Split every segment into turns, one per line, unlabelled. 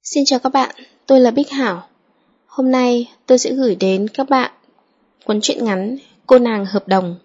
Xin chào các bạn, tôi là Bích Hảo. Hôm nay tôi sẽ gửi đến các bạn cuốn truyện ngắn Cô nàng hợp đồng.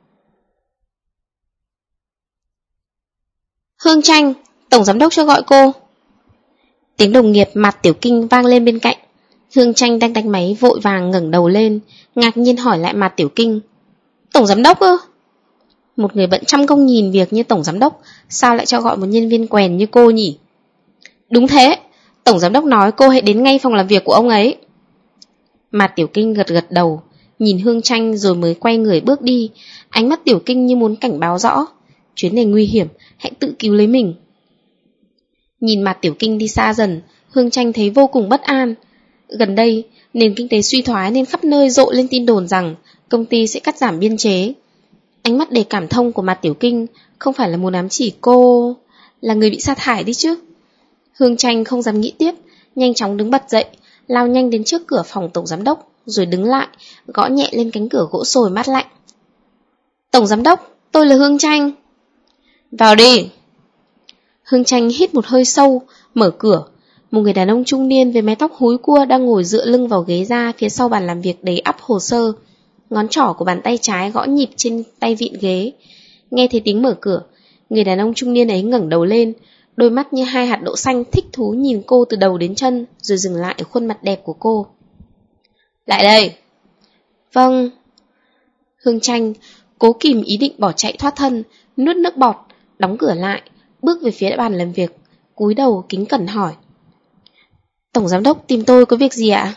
Hương Tranh, tổng giám đốc cho gọi cô. Tiếng đồng nghiệp Mạt Tiểu Kinh vang lên bên cạnh. Hương Tranh đang đánh máy vội vàng ngẩng đầu lên, ngạc nhiên hỏi lại Mạt Tiểu Kinh. Tổng giám đốc ư? Một người bận trăm công nghìn việc như tổng giám đốc, sao lại cho gọi một nhân viên quèn như cô nhỉ? Đúng thế, tổng giám đốc nói cô hãy đến ngay phòng làm việc của ông ấy. Mạt Tiểu Kinh gật gật đầu, nhìn Hương Tranh rồi mới quay người bước đi. Ánh mắt Tiểu Kinh như muốn cảnh báo rõ, chuyến này nguy hiểm, hãy tự cứu lấy mình. Nhìn Mạt Tiểu Kinh đi xa dần, Hương Tranh thấy vô cùng bất an. Gần đây, nền kinh tế suy thoái nên khắp nơi rộ lên tin đồn rằng công ty sẽ cắt giảm biên chế. Ánh mắt đầy cảm thông của Mạt Tiểu Kinh không phải là muốn ám chỉ cô là người bị sa thải đi chứ. Hương Tranh không dám nghĩ tiếp, nhanh chóng đứng bật dậy, lao nhanh đến trước cửa phòng tổng giám đốc, rồi đứng lại, gõ nhẹ lên cánh cửa gỗ sồi mát lạnh. Tổng giám đốc, tôi là Hương Tranh. Vào đi. Hương Tranh hít một hơi sâu, mở cửa. Một người đàn ông trung niên với mái tóc húi cua đang ngồi dựa lưng vào ghế ra phía sau bàn làm việc đầy ắp hồ sơ. Ngón trỏ của bàn tay trái gõ nhịp trên tay vịn ghế. Nghe thấy tiếng mở cửa, người đàn ông trung niên ấy ngẩng đầu lên, đôi mắt như hai hạt đậu xanh thích thú nhìn cô từ đầu đến chân, rồi dừng lại ở khuôn mặt đẹp của cô. Lại đây. Vâng. Hương Tranh cố kìm ý định bỏ chạy thoát thân, nuốt nước bọt, đóng cửa lại, bước về phía bàn làm việc, cúi đầu kính cẩn hỏi. Tổng giám đốc tìm tôi có việc gì ạ?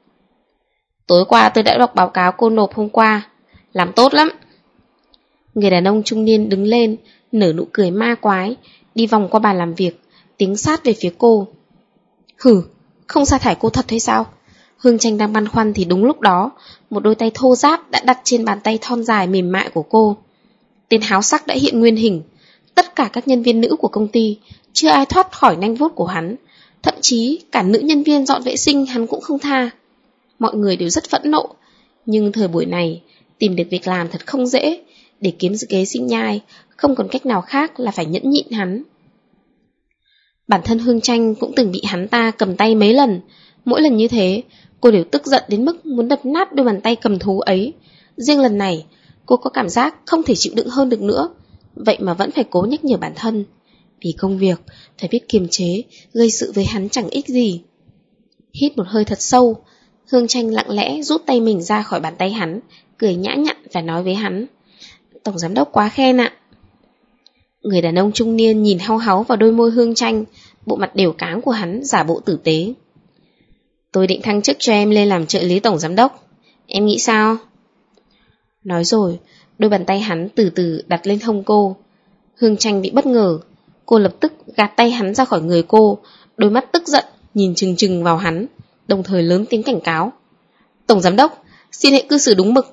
Tối qua tôi đã đọc báo cáo cô nộp hôm qua, làm tốt lắm. Người đàn ông trung niên đứng lên, nở nụ cười ma quái, đi vòng qua bàn làm việc, tiến sát về phía cô. Hừ, không sa thải cô thật hay sao? Hương Tranh đang băn khoăn thì đúng lúc đó, một đôi tay thô ráp đã đặt trên bàn tay thon dài mềm mại của cô. Tên háo sắc đã hiện nguyên hình. Tất cả các nhân viên nữ của công ty, chưa ai thoát khỏi nanh vuốt của hắn. Thậm chí cả nữ nhân viên dọn vệ sinh hắn cũng không tha. Mọi người đều rất phẫn nộ. Nhưng thời buổi này, tìm được việc làm thật không dễ. Để kiếm kế sinh nhai, không còn cách nào khác là phải nhẫn nhịn hắn. Bản thân Hương Tranh cũng từng bị hắn ta cầm tay mấy lần. Mỗi lần như thế, cô đều tức giận đến mức muốn đập nát đôi bàn tay cầm thú ấy. Riêng lần này, cô có cảm giác không thể chịu đựng hơn được nữa. Vậy mà vẫn phải cố nhắc nhở bản thân. Vì công việc, phải biết kiềm chế, gây sự với hắn chẳng ích gì. Hít một hơi thật sâu, Hương Tranh lặng lẽ rút tay mình ra khỏi bàn tay hắn, cười nhã nhặn và nói với hắn. Tổng giám đốc quá khen ạ. Người đàn ông trung niên nhìn hau háu vào đôi môi Hương Tranh, bộ mặt đều cáng của hắn giả bộ tử tế. Tôi định thăng chức cho em lên làm trợ lý tổng giám đốc. Em nghĩ sao? Nói rồi, đôi bàn tay hắn từ từ đặt lên hông cô. Hương Tranh bị bất ngờ. Cô lập tức gạt tay hắn ra khỏi người cô, đôi mắt tức giận nhìn chừng chừng vào hắn, đồng thời lớn tiếng cảnh cáo. Tổng giám đốc, xin hãy cư xử đúng mực.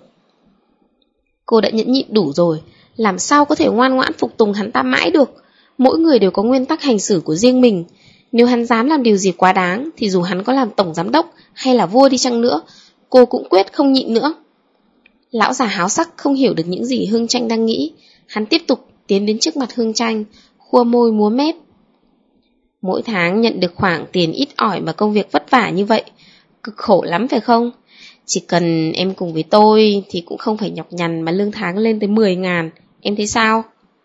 Cô đã nhẫn nhịn đủ rồi, làm sao có thể ngoan ngoãn phục tùng hắn ta mãi được. Mỗi người đều có nguyên tắc hành xử của riêng mình. Nếu hắn dám làm điều gì quá đáng, thì dù hắn có làm tổng giám đốc hay là vua đi chăng nữa, cô cũng quyết không nhịn nữa. Lão già háo sắc không hiểu được những gì Hương Tranh đang nghĩ. Hắn tiếp tục tiến đến trước mặt Hương Tranh, khua môi múa mép. Mỗi tháng nhận được khoản tiền ít ỏi mà công việc vất vả như vậy, cực khổ lắm phải không? Chỉ cần em cùng với tôi thì cũng không phải nhọc nhằn mà lương tháng lên tới 10.000, em thấy sao?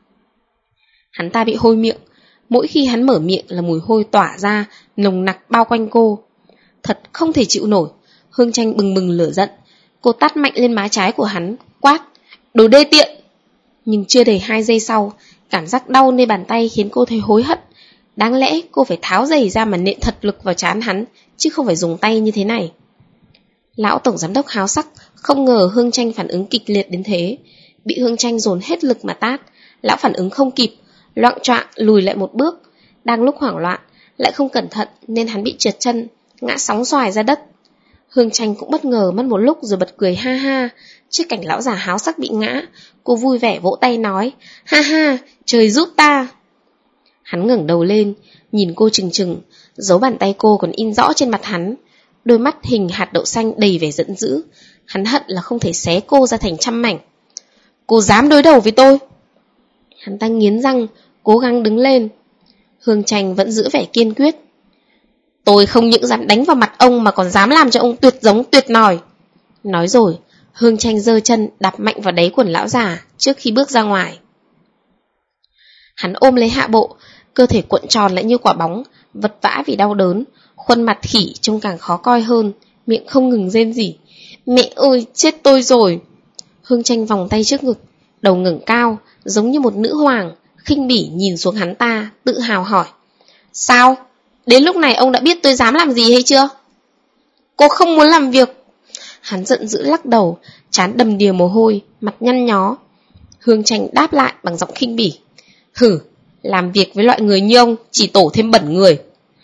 Hắn ta bị hôi miệng, mỗi khi hắn mở miệng là mùi hôi tỏa ra, nồng nặc bao quanh cô. Thật không thể chịu nổi. Hương Tranh bừng bừng lửa giận, cô tát mạnh lên má trái của hắn, quát, đồ đê tiện. Nhưng chưa đầy 2 giây sau, cảm giác đau nơi bàn tay khiến cô thấy hối hận. Đáng lẽ cô phải tháo giày ra mà nện thật lực vào trán hắn, chứ không phải dùng tay như thế này. Lão tổng giám đốc háo sắc không ngờ Hương Tranh phản ứng kịch liệt đến thế. Bị Hương Tranh dồn hết lực mà tát, lão phản ứng không kịp, loạng choạng lùi lại một bước. Đang lúc hoảng loạn, lại không cẩn thận nên hắn bị trượt chân, ngã sóng xoài ra đất. Hương Tranh cũng bất ngờ mất một lúc rồi bật cười ha ha. Trước cảnh lão già háo sắc bị ngã, cô vui vẻ vỗ tay nói, ha ha, trời giúp ta. Hắn ngẩng đầu lên, nhìn cô chừng chừng, dấu bàn tay cô còn in rõ trên mặt hắn. Đôi mắt hình hạt đậu xanh đầy vẻ giận dữ. Hắn hận là không thể xé cô ra thành trăm mảnh. Cô dám đối đầu với tôi? Hắn ta nghiến răng, cố gắng đứng lên. Hương Tranh vẫn giữ vẻ kiên quyết. Tôi không những dám đánh vào mặt ông mà còn dám làm cho ông tuyệt giống tuyệt nòi. Nói rồi, Hương Tranh giơ chân đạp mạnh vào đáy quần lão già trước khi bước ra ngoài. Hắn ôm lấy Hạ Bộ, cơ thể cuộn tròn lại như quả bóng, vật vã vì đau đớn, khuôn mặt khỉ trông càng khó coi hơn, miệng không ngừng rên rỉ. Mẹ ơi, chết tôi rồi! Hương Tranh vòng tay trước ngực, đầu ngẩng cao, giống như một nữ hoàng, khinh bỉ nhìn xuống hắn ta, tự hào hỏi. Sao? Đến lúc này ông đã biết tôi dám làm gì hay chưa? Cô không muốn làm việc. Hắn giận dữ lắc đầu, trán đầm đìa mồ hôi, mặt nhăn nhó. Hương Tranh đáp lại bằng giọng khinh bỉ. Hử, làm việc với loại người như ông chỉ tổ thêm bẩn người.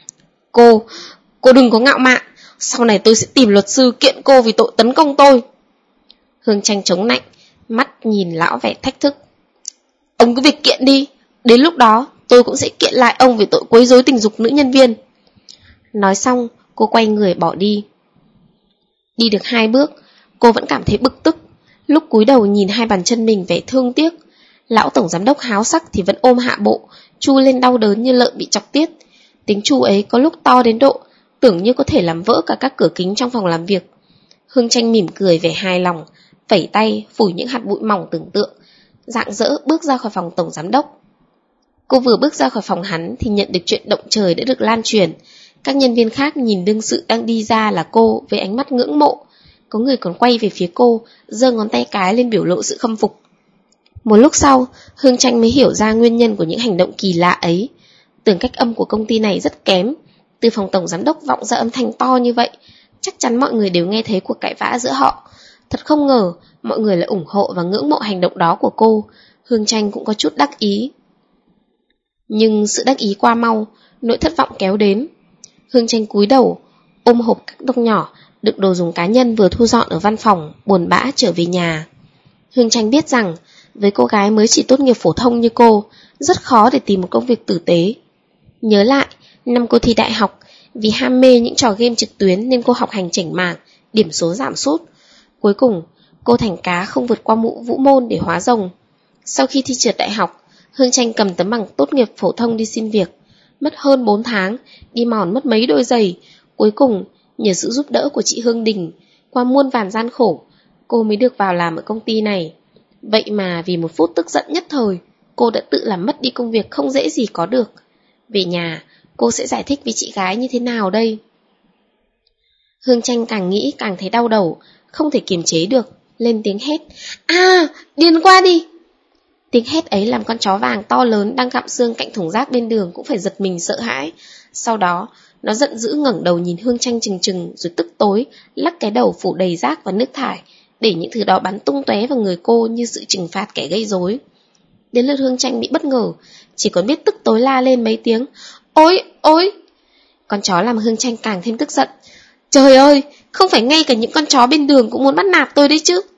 Cô đừng có ngạo mạn. Sau này tôi sẽ tìm luật sư kiện cô vì tội tấn công tôi. Hương Tranh chống nạnh, mắt nhìn lão vẻ thách thức. Ông cứ việc kiện đi, đến lúc đó tôi cũng sẽ kiện lại ông vì tội quấy rối tình dục nữ nhân viên. Nói xong, cô quay người bỏ đi. Đi được 2 bước, cô vẫn cảm thấy bực tức. Lúc cúi đầu nhìn hai bàn chân mình vẻ thương tiếc, lão tổng giám đốc háo sắc thì vẫn ôm Hạ Bộ, chu lên đau đớn như lợn bị chọc tiết. Tiếng chu ấy có lúc to đến độ tưởng như có thể làm vỡ cả các cửa kính trong phòng làm việc. Hương Tranh mỉm cười vẻ hài lòng, phẩy tay phủi những hạt bụi mỏng tưởng tượng, rạng rỡ bước ra khỏi phòng tổng giám đốc. Cô vừa bước ra khỏi phòng hắn thì nhận được chuyện động trời đã được lan truyền. Các nhân viên khác nhìn đương sự đang đi ra là cô với ánh mắt ngưỡng mộ. Có người còn quay về phía cô, giơ ngón tay cái lên biểu lộ sự khâm phục. Một lúc sau, Hương Tranh mới hiểu ra nguyên nhân của những hành động kỳ lạ ấy. Tường cách âm của công ty này rất kém. Từ phòng tổng giám đốc vọng ra âm thanh to như vậy, chắc chắn mọi người đều nghe thấy cuộc cãi vã giữa họ. Thật không ngờ, mọi người lại ủng hộ và ngưỡng mộ hành động đó của cô. Hương Tranh cũng có chút đắc ý. Nhưng sự đắc ý qua mau, nỗi thất vọng kéo đến. Hương Tranh cúi đầu, ôm hộp các đông nhỏ, đựng đồ dùng cá nhân vừa thu dọn ở văn phòng, buồn bã trở về nhà. Hương Tranh biết rằng, với cô gái mới chỉ tốt nghiệp phổ thông như cô, rất khó để tìm một công việc tử tế. Nhớ lại, năm cô thi đại học, vì ham mê những trò game trực tuyến nên cô học hành chểnh mảng, điểm số giảm sút. Cuối cùng, cô thành cá không vượt qua vũ môn để hóa rồng. Sau khi thi trượt đại học, Hương Tranh cầm tấm bằng tốt nghiệp phổ thông đi xin việc. Mất hơn 4 tháng, đi mòn mất mấy đôi giày. Cuối cùng, nhờ sự giúp đỡ của chị Hương Đình, qua muôn vàn gian khổ, cô mới được vào làm ở công ty này. Vậy mà vì một phút tức giận nhất thời, cô đã tự làm mất đi công việc không dễ gì có được. Về nhà, cô sẽ giải thích với chị gái như thế nào đây? Hương Tranh càng nghĩ càng thấy đau đầu, không thể kiềm chế được, lên tiếng hét. Điên qua đi! Tiếng hét ấy làm con chó vàng to lớn đang gặm xương cạnh thùng rác bên đường cũng phải giật mình sợ hãi. Sau đó, nó giận dữ ngẩng đầu nhìn Hương Tranh chừng chừng rồi tức tối, lắc cái đầu phủ đầy rác và nước thải, để những thứ đó bắn tung tóe vào người cô như sự trừng phạt kẻ gây rối. Đến lượt Hương Tranh bị bất ngờ, chỉ còn biết tức tối la lên mấy tiếng. Ôi, ôi! Con chó làm Hương Tranh càng thêm tức giận. Trời ơi, không phải ngay cả những con chó bên đường cũng muốn bắt nạt tôi đấy chứ.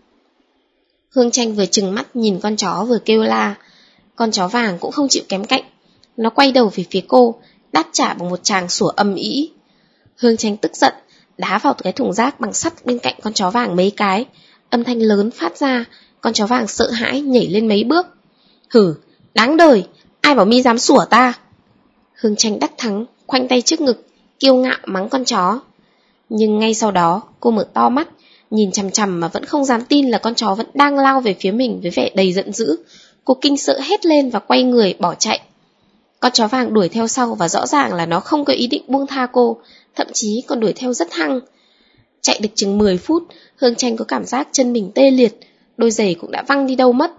Hương Tranh vừa trừng mắt nhìn con chó vừa kêu la. Con chó vàng cũng không chịu kém cạnh. Nó quay đầu về phía cô, đáp trả bằng một tràng sủa ầm ĩ. Hương Tranh tức giận, đá vào cái thùng rác bằng sắt bên cạnh con chó vàng mấy cái. Âm thanh lớn phát ra, con chó vàng sợ hãi nhảy lên mấy bước. Hử, đáng đời, ai bảo mi dám sủa ta? Hương Tranh đắc thắng, khoanh tay trước ngực, kiêu ngạo mắng con chó. Nhưng ngay sau đó, cô mở to mắt, nhìn chằm chằm mà vẫn không dám tin là con chó vẫn đang lao về phía mình với vẻ đầy giận dữ. Cô kinh sợ hét lên và quay người bỏ chạy. Con chó vàng đuổi theo sau và rõ ràng là nó không có ý định buông tha cô, thậm chí còn đuổi theo rất hăng. Chạy được chừng 10 phút, Hương Tranh có cảm giác chân mình tê liệt, đôi giày cũng đã văng đi đâu mất.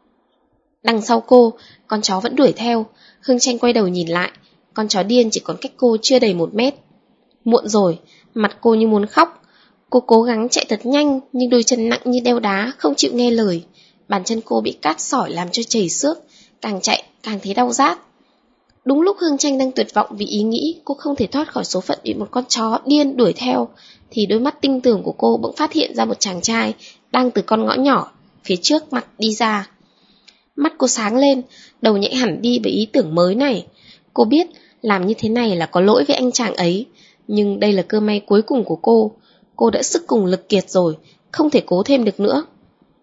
Đằng sau cô, con chó vẫn đuổi theo. Hương Tranh quay đầu nhìn lại, con chó điên chỉ còn cách cô chưa đầy 1 mét. Muộn rồi, mặt cô như muốn khóc. Cô cố gắng chạy thật nhanh, nhưng đôi chân nặng như đeo đá, không chịu nghe lời. Bàn chân cô bị cát sỏi làm cho chảy xước, càng chạy càng thấy đau rát. Đúng lúc Hương Tranh đang tuyệt vọng vì ý nghĩ cô không thể thoát khỏi số phận bị một con chó điên đuổi theo, thì đôi mắt tinh tường của cô bỗng phát hiện ra một chàng trai đang từ con ngõ nhỏ phía trước mặt đi ra. Mắt cô sáng lên, đầu nhạy hẳn đi với ý tưởng mới này. Cô biết làm như thế này là có lỗi với anh chàng ấy, nhưng đây là cơ may cuối cùng của cô. Cô đã sức cùng lực kiệt rồi, không thể cố thêm được nữa.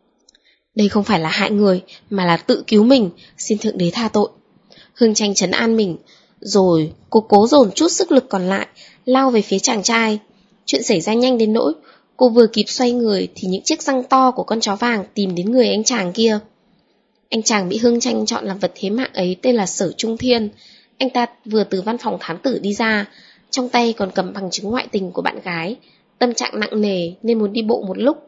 Đây không phải là hại người, mà là tự cứu mình, xin Thượng Đế tha tội. Hương Tranh trấn an mình. Rồi cô cố dồn chút sức lực còn lại, lao về phía chàng trai. Chuyện xảy ra nhanh đến nỗi cô vừa kịp xoay người thì những chiếc răng to của con chó vàng tìm đến người anh chàng kia. Anh chàng bị Hương Tranh chọn làm vật thế mạng ấy tên là Sở Trung Thiên. Anh ta vừa từ văn phòng thám tử đi ra, trong tay còn cầm bằng chứng ngoại tình của bạn gái. Tâm trạng nặng nề nên muốn đi bộ một lúc.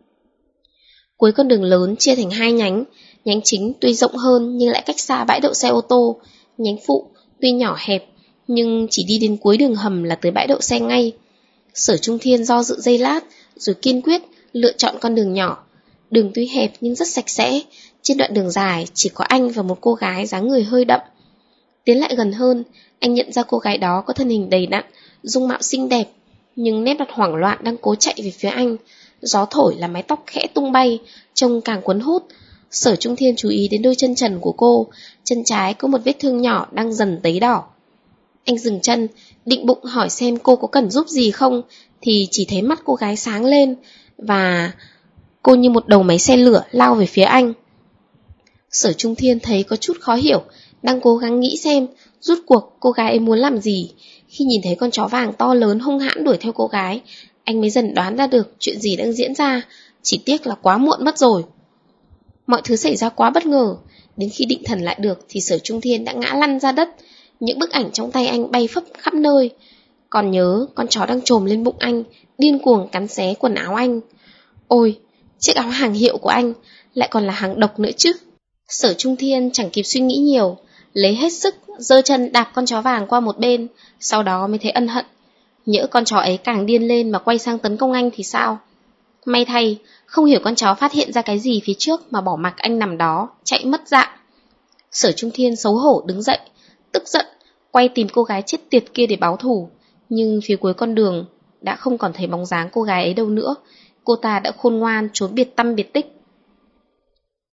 Cuối con đường lớn chia thành hai nhánh. Nhánh chính tuy rộng hơn nhưng lại cách xa bãi đậu xe ô tô. Nhánh phụ tuy nhỏ hẹp nhưng chỉ đi đến cuối đường hầm là tới bãi đậu xe ngay. Sở Trung Thiên do dự giây lát rồi kiên quyết lựa chọn con đường nhỏ. Đường tuy hẹp nhưng rất sạch sẽ. Trên đoạn đường dài chỉ có anh và một cô gái dáng người hơi đậm. Tiến lại gần hơn, anh nhận ra cô gái đó có thân hình đầy đặn, dung mạo xinh đẹp, nhưng nét mặt hoảng loạn đang cố chạy về phía anh. Gió thổi làm mái tóc khẽ tung bay, trông càng cuốn hút. Sở Trung Thiên chú ý đến đôi chân trần của cô, chân trái có một vết thương nhỏ đang dần tấy đỏ. Anh dừng chân, định bụng hỏi xem cô có cần giúp gì không, thì chỉ thấy mắt cô gái sáng lên, và cô như một đầu máy xe lửa lao về phía anh. Sở Trung Thiên thấy có chút khó hiểu, đang cố gắng nghĩ xem rút cuộc cô gái ấy muốn làm gì. Khi nhìn thấy con chó vàng to lớn hung hãn đuổi theo cô gái, anh mới dần đoán ra được chuyện gì đang diễn ra, chỉ tiếc là quá muộn mất rồi. Mọi thứ xảy ra quá bất ngờ, đến khi định thần lại được thì Sở Trung Thiên đã ngã lăn ra đất, những bức ảnh trong tay anh bay phấp khắp nơi. Còn nhớ con chó đang trồm lên bụng anh, điên cuồng cắn xé quần áo anh. Ôi, chiếc áo hàng hiệu của anh lại còn là hàng độc nữa chứ. Sở Trung Thiên chẳng kịp suy nghĩ nhiều, lấy hết sức giơ chân đạp con chó vàng qua một bên, sau đó mới thấy ân hận. Nhỡ con chó ấy càng điên lên mà quay sang tấn công anh thì sao? May thay, không hiểu con chó phát hiện ra cái gì phía trước mà bỏ mặc anh nằm đó, chạy mất dạng. Sở Trung Thiên xấu hổ đứng dậy, tức giận, quay tìm cô gái chết tiệt kia để báo thù. Nhưng phía cuối con đường đã không còn thấy bóng dáng cô gái ấy đâu nữa. Cô ta đã khôn ngoan trốn biệt tăm biệt tích.